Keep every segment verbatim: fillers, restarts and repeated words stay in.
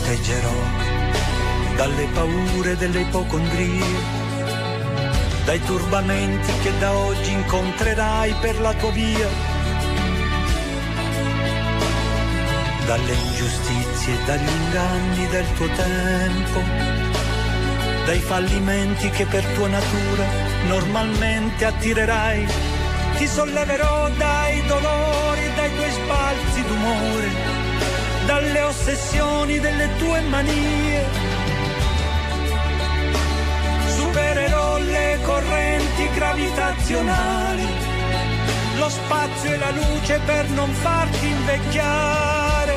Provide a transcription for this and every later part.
proteggerò dalle paure delle ipocondrie, dai turbamenti che da oggi incontrerai per la tua via, dalle ingiustizie e dagli inganni del tuo tempo, dai fallimenti che per tua natura normalmente attirerai. Ti solleverò dai dolori e dai tuoi sbalzi d'umore, dalle ossessioni delle tue manie. Supererò le correnti gravitazionali, lo spazio e la luce per non farti invecchiare.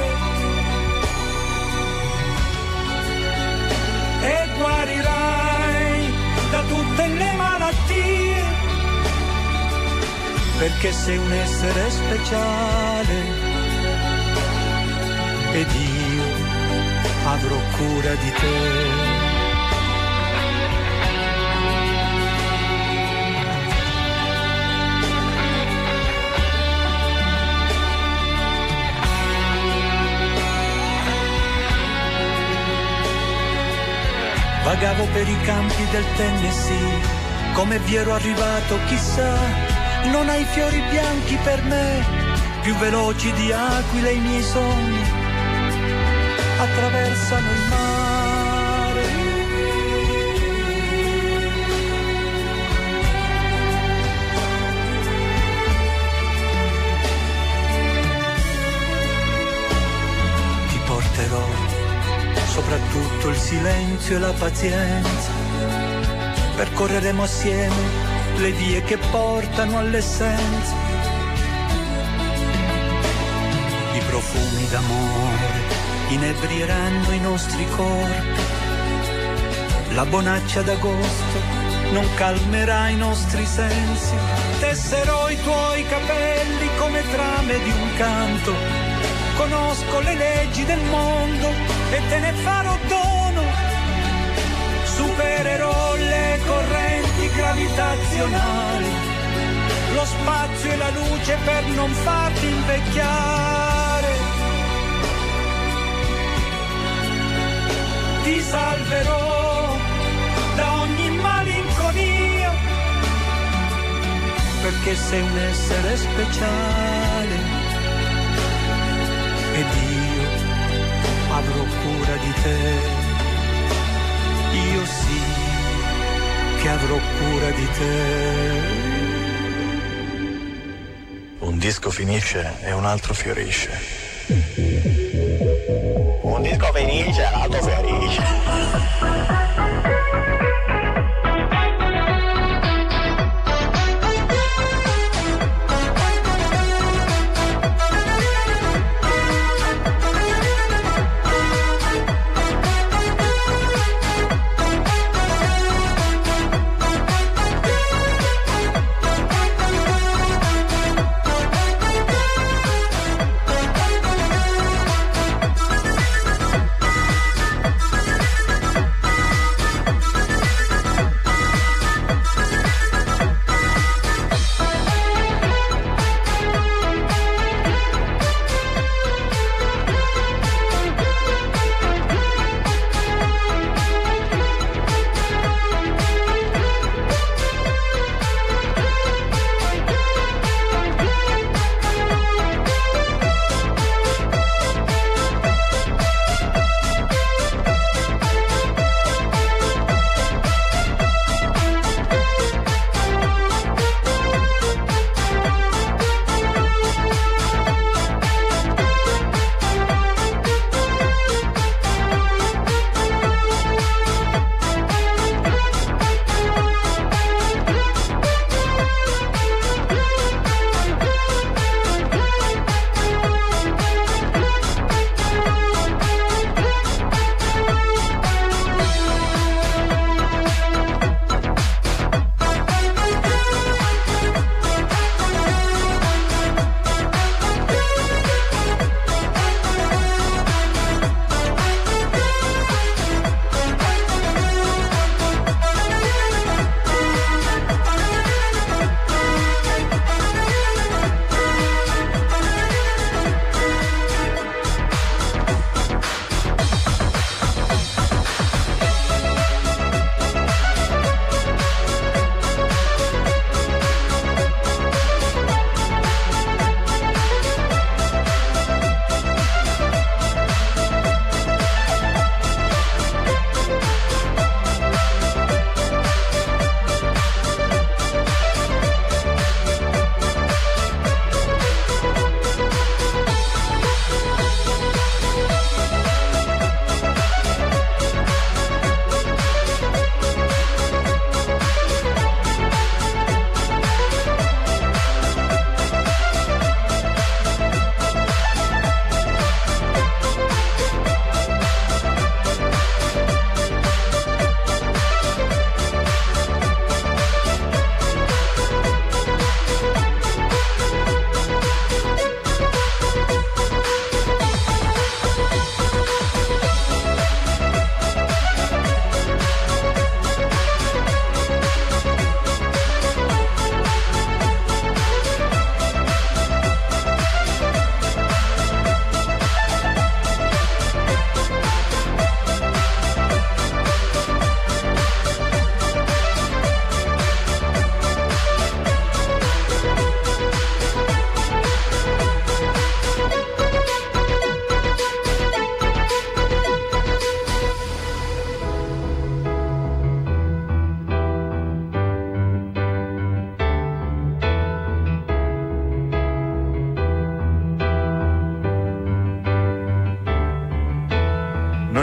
E guarirai da tutte le malattie, perché sei un essere speciale ed io avrò cura di te. Vagavo per i campi del Tennessee, come vi ero arrivato chissà, non hai fiori bianchi per me, più veloci di aquile i miei sogni, attraversano il mare. Ti porterò soprattutto il silenzio e la pazienza, percorreremo assieme le vie che portano all'essenza. I profumi d'amore inebrieranno i nostri corpi, la bonaccia d'agosto non calmerà i nostri sensi. Tesserò i tuoi capelli come trame di un canto, conosco le leggi del mondo e te ne farò dono. Supererò le correnti gravitazionali, lo spazio e la luce per non farti invecchiare. Ti salverò da ogni malinconia, perché sei un essere speciale ed io avrò cura di te. Io sì che avrò cura di te. Un disco finisce e un altro fiorisce. Un disco finisce e l'altro fiorisce.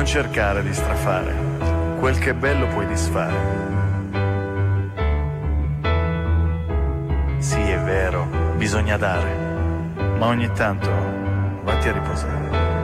cercare di strafare, quel che è bello puoi disfare. Sì, è vero, bisogna dare, ma ogni tanto vatti a riposare.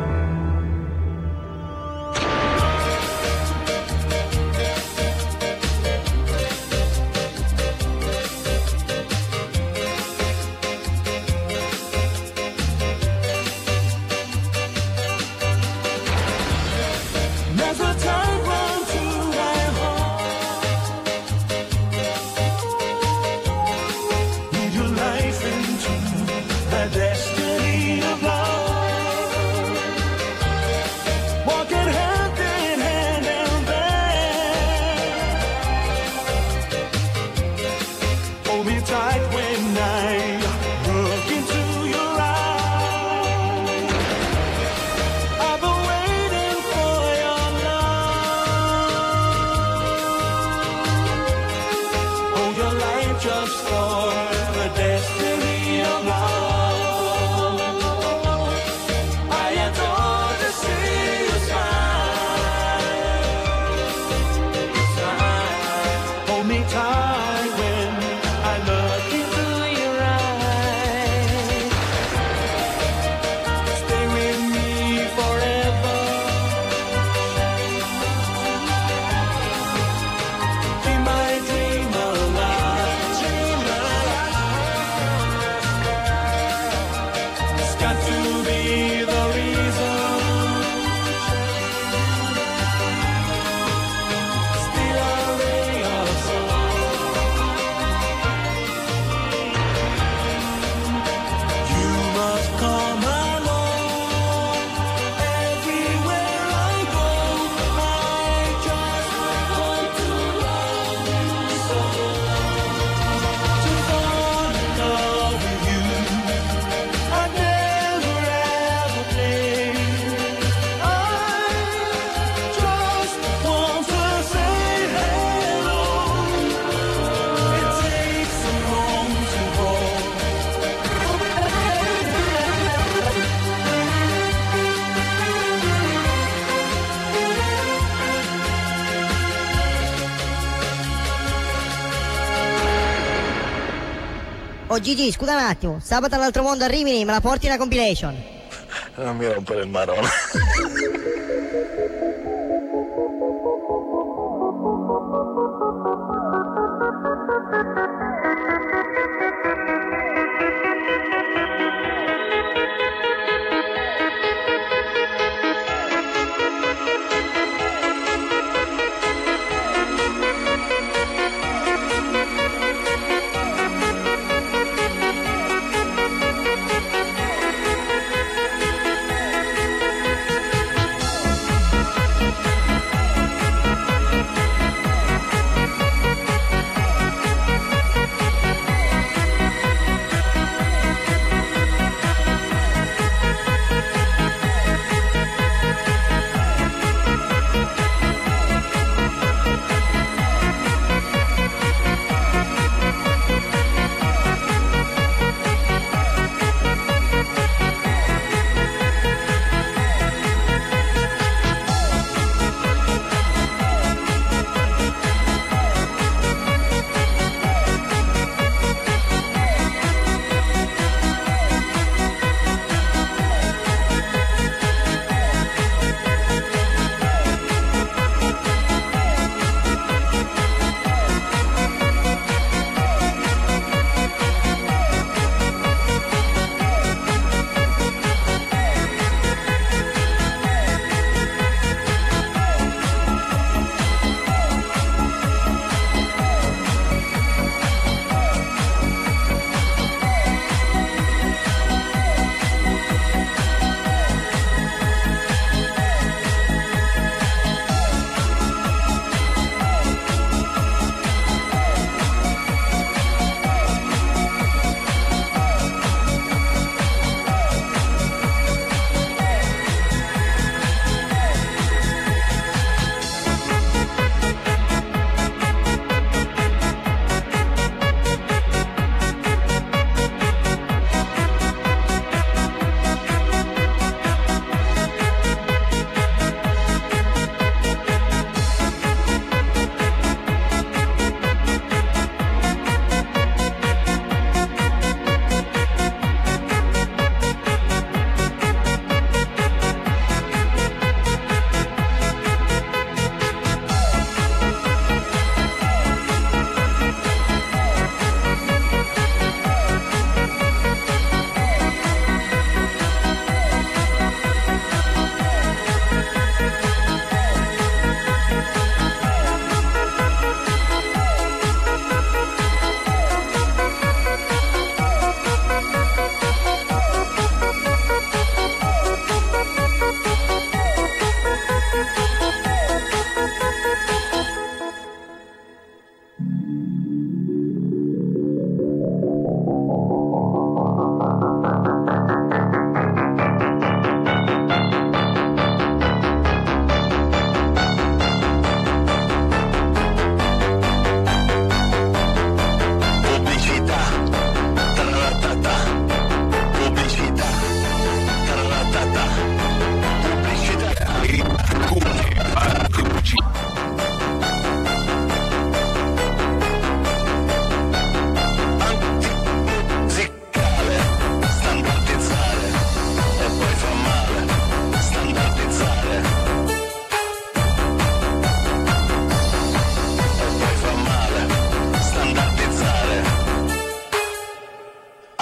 Oh Gigi, scusa un attimo, sabato all'altro mondo a Rimini, me la porti una compilation? Non mi rompere il marone.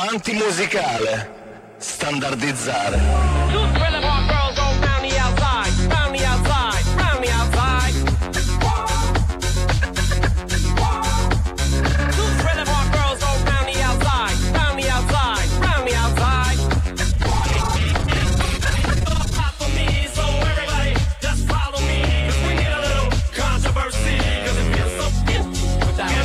Antimusicale. Standardizzare. Two trailer park girls go round the outside, round the outside, round the outside. Two trailer park girls go round the outside, round the outside, round the outside. Follow me, so everybody just follow me, 'cause we need a little controversy, 'cause it feels so good without me.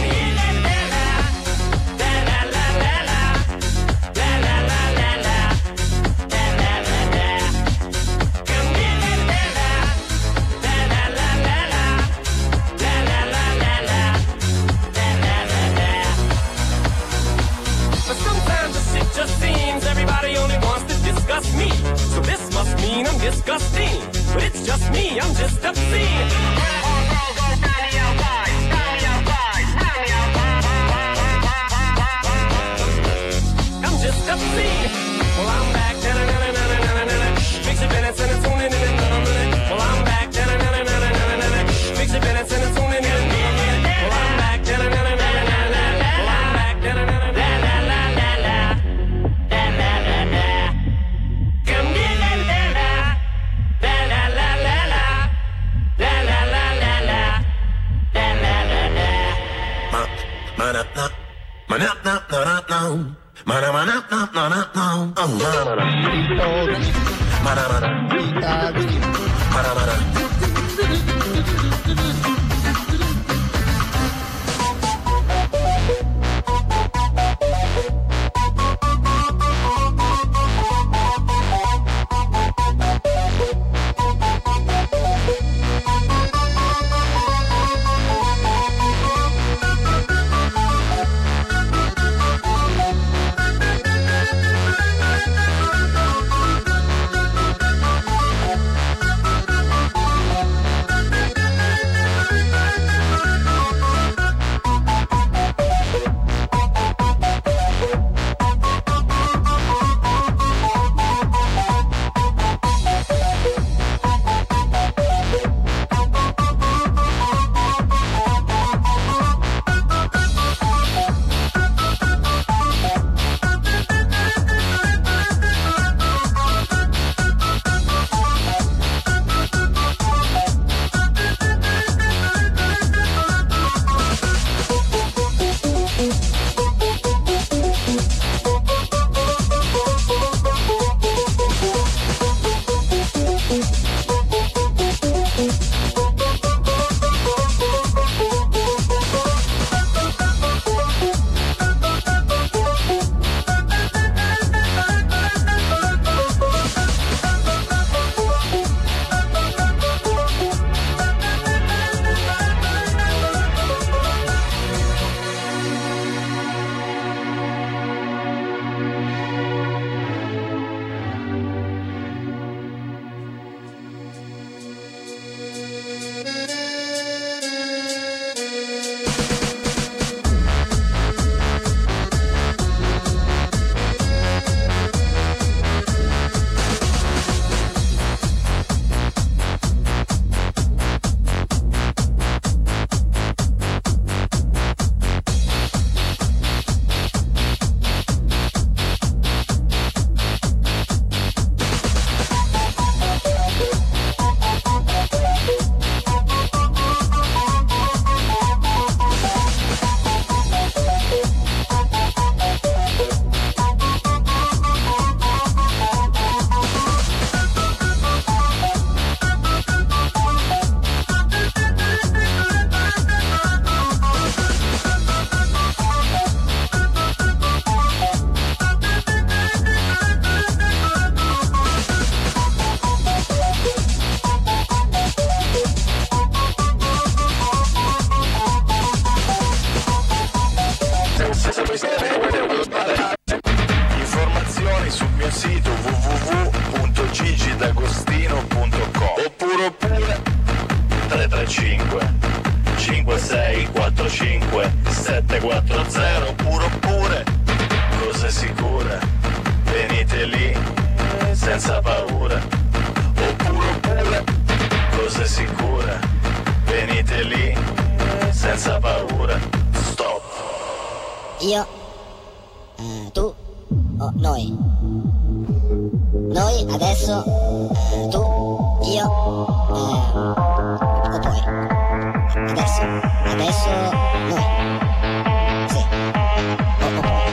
Just seems everybody only wants to discuss me. So this must mean I'm disgusting. But it's just me, I'm just obscene. I'm just obscene. Well, I'm back. Fix your minutes and it's tuning in another minute. Well, I'm back. Fix your minutes and it's tuning in another minute. Well, I'm back. Well, I'm back. Informazioni sul mio sito w w w punto gigi d'agostino punto com oppure oppure tre tre cinque cinque sei quattro cinque sette quattro zero oppure oppure cose sicure, venite lì senza paura oppure oppure cose sicure, venite lì senza paura. Stop. Io, mm, tu, Oh, noi. Noi adesso, eh, tu, io, eh, o poi. Adesso, adesso, noi. Sì. O, o poi.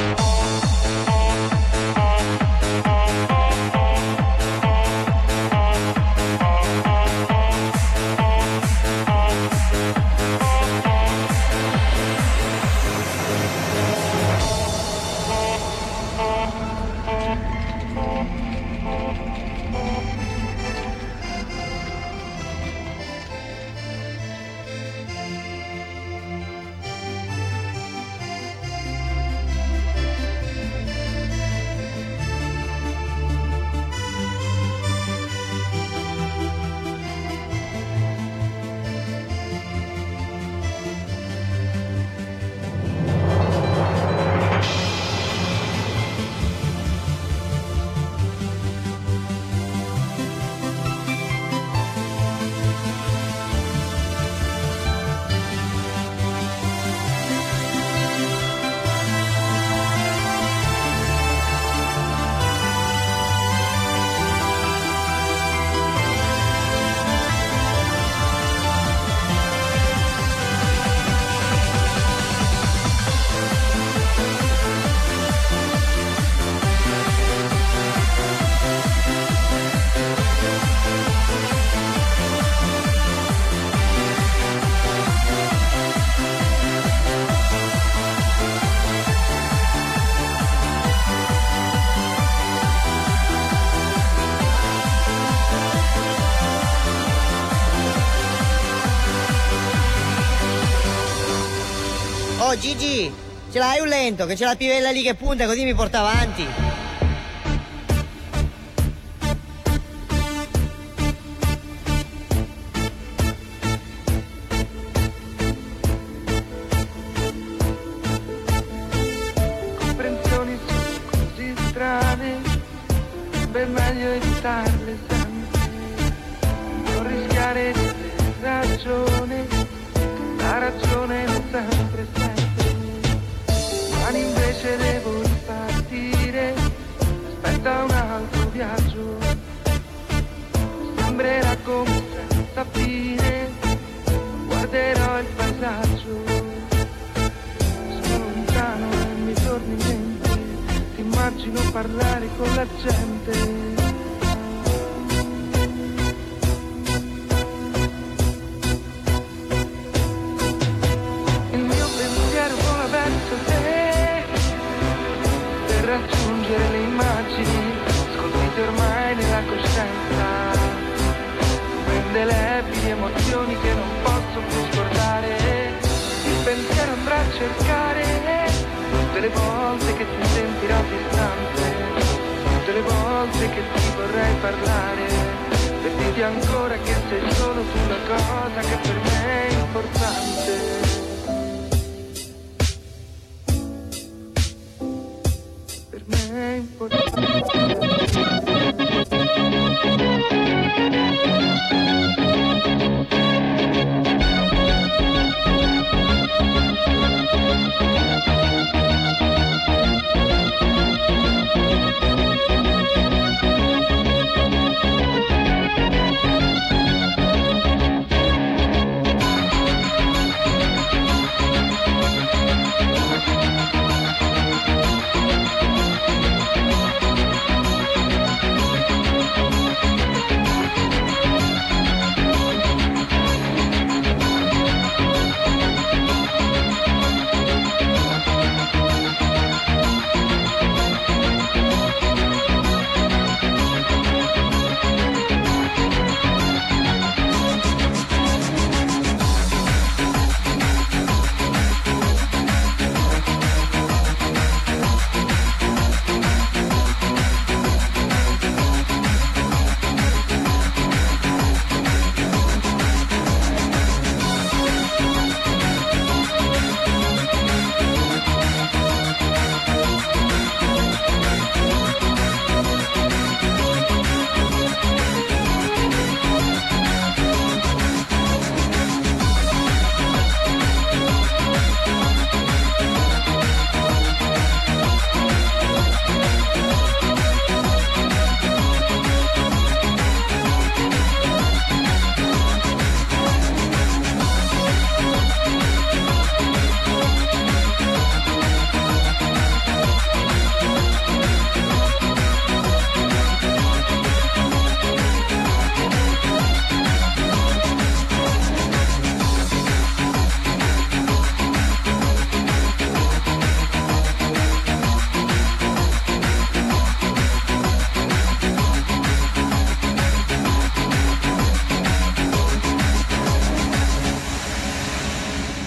Oh Gigi, ce l'hai un lento, che c'è la pivella lì che punta così mi porta avanti. Comprensioni sono così strane, per meglio evitarle sempre, non rischiare di avere ragione, la ragione non sempre sempre. Ma invece devo ripartire, aspetta un altro viaggio, sembrerà come senza fine, guarderò il paesaggio, sono lontano e mi torni in mente, ti immagino parlare con la gente. Raggiungere le immagini scolpite ormai nella coscienza, prende le ebili emozioni che non posso più scordare, il pensiero andrà a cercare tutte le volte che ti sentirò distante, tutte le volte che ti vorrei parlare, per dirti ancora che sei solo tu la cosa che per me è importante. È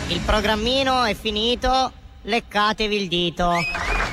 Il programmino è finito, leccatevi il dito.